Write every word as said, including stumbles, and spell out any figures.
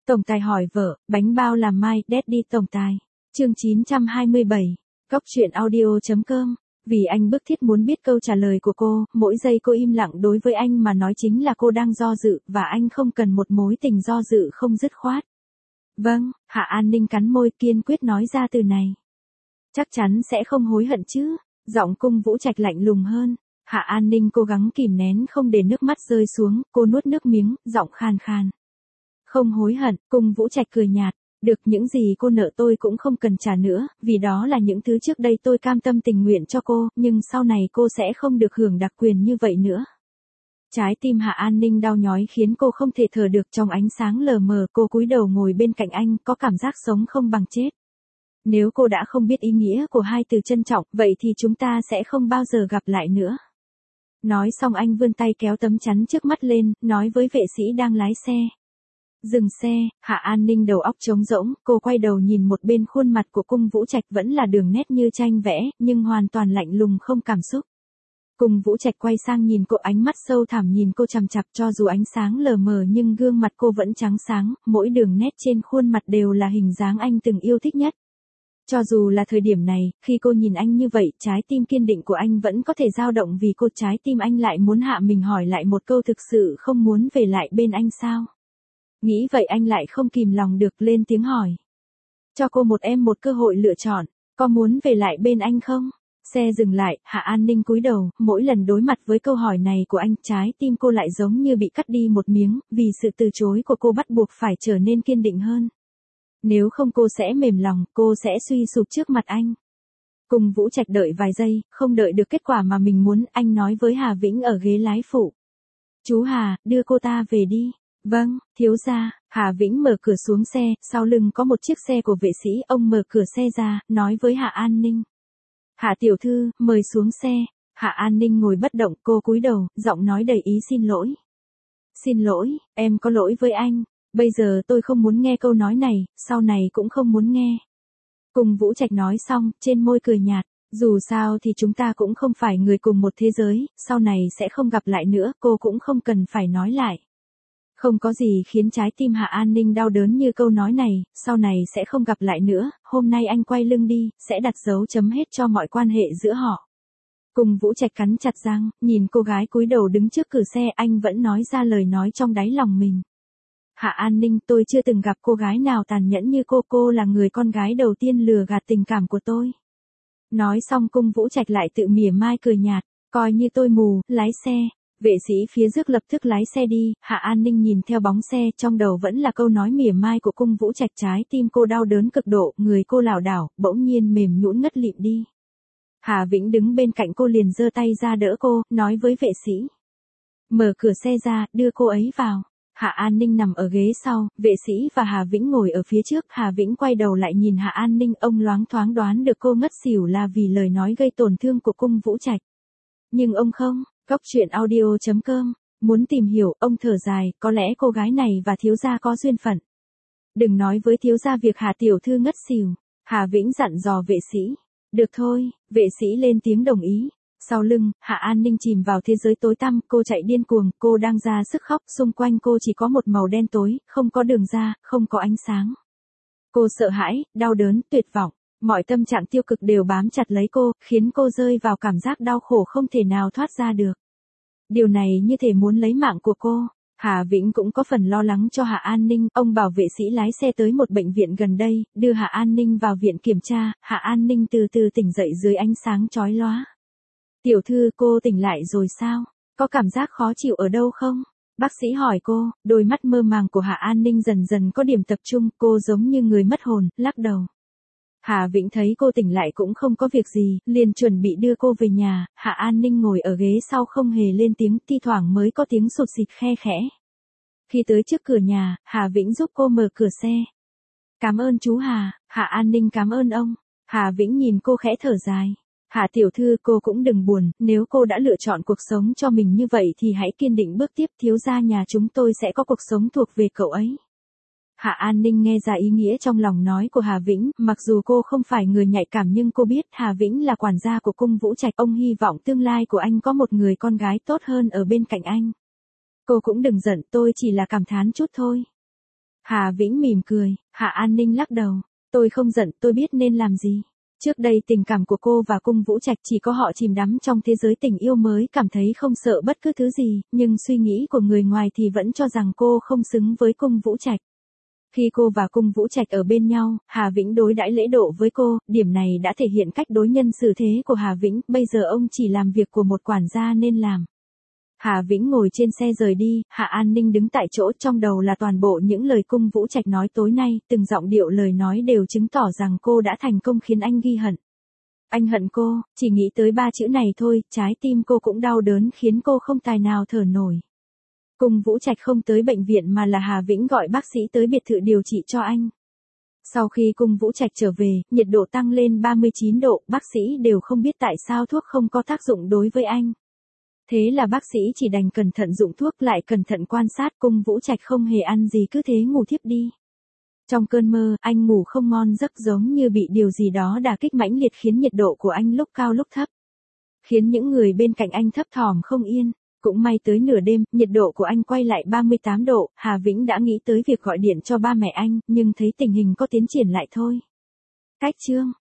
Tổng tài hỏi vợ, bánh bao làm mai, Daddy tổng tài. Chương chín trăm hai mươi bảy. Góc truyện audio.com. Vì anh bức thiết muốn biết câu trả lời của cô, mỗi giây cô im lặng đối với anh mà nói chính là cô đang do dự, và anh không cần một mối tình do dự không dứt khoát. Vâng, Hạ An Ninh cắn môi kiên quyết nói ra từ này. Chắc chắn sẽ không hối hận chứ, giọng Cung Vũ Trạch lạnh lùng hơn. Hạ An Ninh cố gắng kìm nén không để nước mắt rơi xuống, cô nuốt nước miếng, giọng khàn khàn. Không hối hận, Cung Vũ Trạch cười nhạt. Được, những gì cô nợ tôi cũng không cần trả nữa, vì đó là những thứ trước đây tôi cam tâm tình nguyện cho cô, nhưng sau này cô sẽ không được hưởng đặc quyền như vậy nữa. Trái tim Hạ An Ninh đau nhói khiến cô không thể thở được, trong ánh sáng lờ mờ cô cúi đầu ngồi bên cạnh anh, có cảm giác sống không bằng chết. Nếu cô đã không biết ý nghĩa của hai từ trân trọng, vậy thì chúng ta sẽ không bao giờ gặp lại nữa. Nói xong anh vươn tay kéo tấm chắn trước mắt lên, nói với vệ sĩ đang lái xe. Dừng xe, Hạ An Ninh đầu óc trống rỗng, cô quay đầu nhìn một bên, khuôn mặt của Cung Vũ Trạch vẫn là đường nét như tranh vẽ, nhưng hoàn toàn lạnh lùng không cảm xúc. Cung Vũ Trạch quay sang nhìn cô, ánh mắt sâu thẳm nhìn cô chằm chằm, cho dù ánh sáng lờ mờ nhưng gương mặt cô vẫn trắng sáng, mỗi đường nét trên khuôn mặt đều là hình dáng anh từng yêu thích nhất. Cho dù là thời điểm này, khi cô nhìn anh như vậy, trái tim kiên định của anh vẫn có thể dao động vì cô, trái tim anh lại muốn hạ mình hỏi lại một câu, thực sự không muốn về lại bên anh sao? Nghĩ vậy anh lại không kìm lòng được lên tiếng hỏi. Cho cô một em một cơ hội lựa chọn, có muốn về lại bên anh không? Xe dừng lại, Hạ An Ninh cúi đầu, mỗi lần đối mặt với câu hỏi này của anh, trái tim cô lại giống như bị cắt đi một miếng, vì sự từ chối của cô bắt buộc phải trở nên kiên định hơn. Nếu không cô sẽ mềm lòng, cô sẽ suy sụp trước mặt anh. Cung Vũ Trạch đợi vài giây, không đợi được kết quả mà mình muốn, anh nói với Hà Vĩnh ở ghế lái phụ. Chú Hà, đưa cô ta về đi. Vâng, thiếu gia. Hà Vĩnh mở cửa xuống xe, sau lưng có một chiếc xe của vệ sĩ, ông mở cửa xe ra, nói với Hạ An Ninh. Hạ tiểu thư, mời xuống xe. Hạ An Ninh ngồi bất động, cô cúi đầu, giọng nói đầy ý xin lỗi. Xin lỗi, em có lỗi với anh, bây giờ tôi không muốn nghe câu nói này, sau này cũng không muốn nghe. Cung Vũ Trạch nói xong, trên môi cười nhạt. Dù sao thì chúng ta cũng không phải người cùng một thế giới, sau này sẽ không gặp lại nữa, cô cũng không cần phải nói lại. Không có gì khiến trái tim Hạ An Ninh đau đớn như câu nói này, sau này sẽ không gặp lại nữa, hôm nay anh quay lưng đi, sẽ đặt dấu chấm hết cho mọi quan hệ giữa họ. Cung Vũ Trạch cắn chặt răng, nhìn cô gái cúi đầu đứng trước cửa xe, anh vẫn nói ra lời nói trong đáy lòng mình. Hạ An Ninh, tôi chưa từng gặp cô gái nào tàn nhẫn như cô, cô là người con gái đầu tiên lừa gạt tình cảm của tôi. Nói xong Cung Vũ Trạch lại tự mỉa mai cười nhạt, coi như tôi mù, lái xe. Vệ sĩ phía trước lập tức lái xe đi, Hạ An Ninh nhìn theo bóng xe, trong đầu vẫn là câu nói mỉa mai của Cung Vũ Trạch, trái tim cô đau đớn cực độ, người cô lảo đảo, bỗng nhiên mềm nhũn ngất lịm đi. Hà Vĩnh đứng bên cạnh cô liền giơ tay ra đỡ cô, nói với vệ sĩ. Mở cửa xe ra, đưa cô ấy vào. Hạ An Ninh nằm ở ghế sau, vệ sĩ và Hà Vĩnh ngồi ở phía trước, Hà Vĩnh quay đầu lại nhìn Hạ An Ninh, ông loáng thoáng đoán được cô ngất xỉu là vì lời nói gây tổn thương của Cung Vũ Trạch. Nhưng ông không. Góc truyện audio.com. Muốn tìm hiểu, ông thở dài, có lẽ cô gái này và thiếu gia có duyên phận. Đừng nói với thiếu gia việc Hạ tiểu thư ngất xỉu. Hà Vĩnh dặn dò vệ sĩ. Được thôi, vệ sĩ lên tiếng đồng ý. Sau lưng, Hạ An Ninh chìm vào thế giới tối tăm, cô chạy điên cuồng, cô đang ra sức khóc, xung quanh cô chỉ có một màu đen tối, không có đường ra, không có ánh sáng. Cô sợ hãi, đau đớn, tuyệt vọng. Mọi tâm trạng tiêu cực đều bám chặt lấy cô, khiến cô rơi vào cảm giác đau khổ không thể nào thoát ra được. Điều này như thể muốn lấy mạng của cô. Hà Vĩnh cũng có phần lo lắng cho Hạ An Ninh, ông bảo vệ sĩ lái xe tới một bệnh viện gần đây, đưa Hạ An Ninh vào viện kiểm tra, Hạ An Ninh từ từ tỉnh dậy dưới ánh sáng chói lóa. Tiểu thư, cô tỉnh lại rồi sao? Có cảm giác khó chịu ở đâu không? Bác sĩ hỏi cô, đôi mắt mơ màng của Hạ An Ninh dần dần có điểm tập trung, cô giống như người mất hồn, lắc đầu. Hà Vĩnh thấy cô tỉnh lại cũng không có việc gì, liền chuẩn bị đưa cô về nhà, Hạ An Ninh ngồi ở ghế sau không hề lên tiếng, thi thoảng mới có tiếng sụt sịt khe khẽ. Khi tới trước cửa nhà, Hà Vĩnh giúp cô mở cửa xe. Cảm ơn chú Hà. Hạ An Ninh cảm ơn ông. Hà Vĩnh nhìn cô khẽ thở dài. Hạ tiểu thư, cô cũng đừng buồn, nếu cô đã lựa chọn cuộc sống cho mình như vậy thì hãy kiên định bước tiếp, thiếu gia nhà chúng tôi sẽ có cuộc sống thuộc về cậu ấy. Hạ An Ninh nghe ra ý nghĩa trong lòng nói của Hà Vĩnh, mặc dù cô không phải người nhạy cảm nhưng cô biết Hà Vĩnh là quản gia của Cung Vũ Trạch, ông hy vọng tương lai của anh có một người con gái tốt hơn ở bên cạnh anh. Cô cũng đừng giận, tôi chỉ là cảm thán chút thôi. Hà Vĩnh mỉm cười, Hạ An Ninh lắc đầu. Tôi không giận, tôi biết nên làm gì. Trước đây tình cảm của cô và Cung Vũ Trạch chỉ có họ chìm đắm trong thế giới tình yêu mới cảm thấy không sợ bất cứ thứ gì, nhưng suy nghĩ của người ngoài thì vẫn cho rằng cô không xứng với Cung Vũ Trạch. Khi cô và Cung Vũ Trạch ở bên nhau, Hà Vĩnh đối đãi lễ độ với cô, điểm này đã thể hiện cách đối nhân xử thế của Hà Vĩnh, bây giờ ông chỉ làm việc của một quản gia nên làm. Hà Vĩnh ngồi trên xe rời đi, Hạ An Ninh đứng tại chỗ, trong đầu là toàn bộ những lời Cung Vũ Trạch nói tối nay, từng giọng điệu lời nói đều chứng tỏ rằng cô đã thành công khiến anh ghi hận. Anh hận cô, chỉ nghĩ tới ba chữ này thôi, trái tim cô cũng đau đớn khiến cô không tài nào thở nổi. Cung Vũ Trạch không tới bệnh viện mà là Hà Vĩnh gọi bác sĩ tới biệt thự điều trị cho anh. Sau khi Cung Vũ Trạch trở về, nhiệt độ tăng lên ba mươi chín độ, bác sĩ đều không biết tại sao thuốc không có tác dụng đối với anh. Thế là bác sĩ chỉ đành cẩn thận dụng thuốc, lại cẩn thận quan sát. Cung Vũ Trạch không hề ăn gì cứ thế ngủ thiếp đi. Trong cơn mơ, anh ngủ không ngon giấc, giống như bị điều gì đó đả kích mãnh liệt khiến nhiệt độ của anh lúc cao lúc thấp. Khiến những người bên cạnh anh thấp thỏm không yên. Cũng may tới nửa đêm, nhiệt độ của anh quay lại ba mươi tám độ, Hà Vĩnh đã nghĩ tới việc gọi điện cho ba mẹ anh, nhưng thấy tình hình có tiến triển lại thôi. Cách chương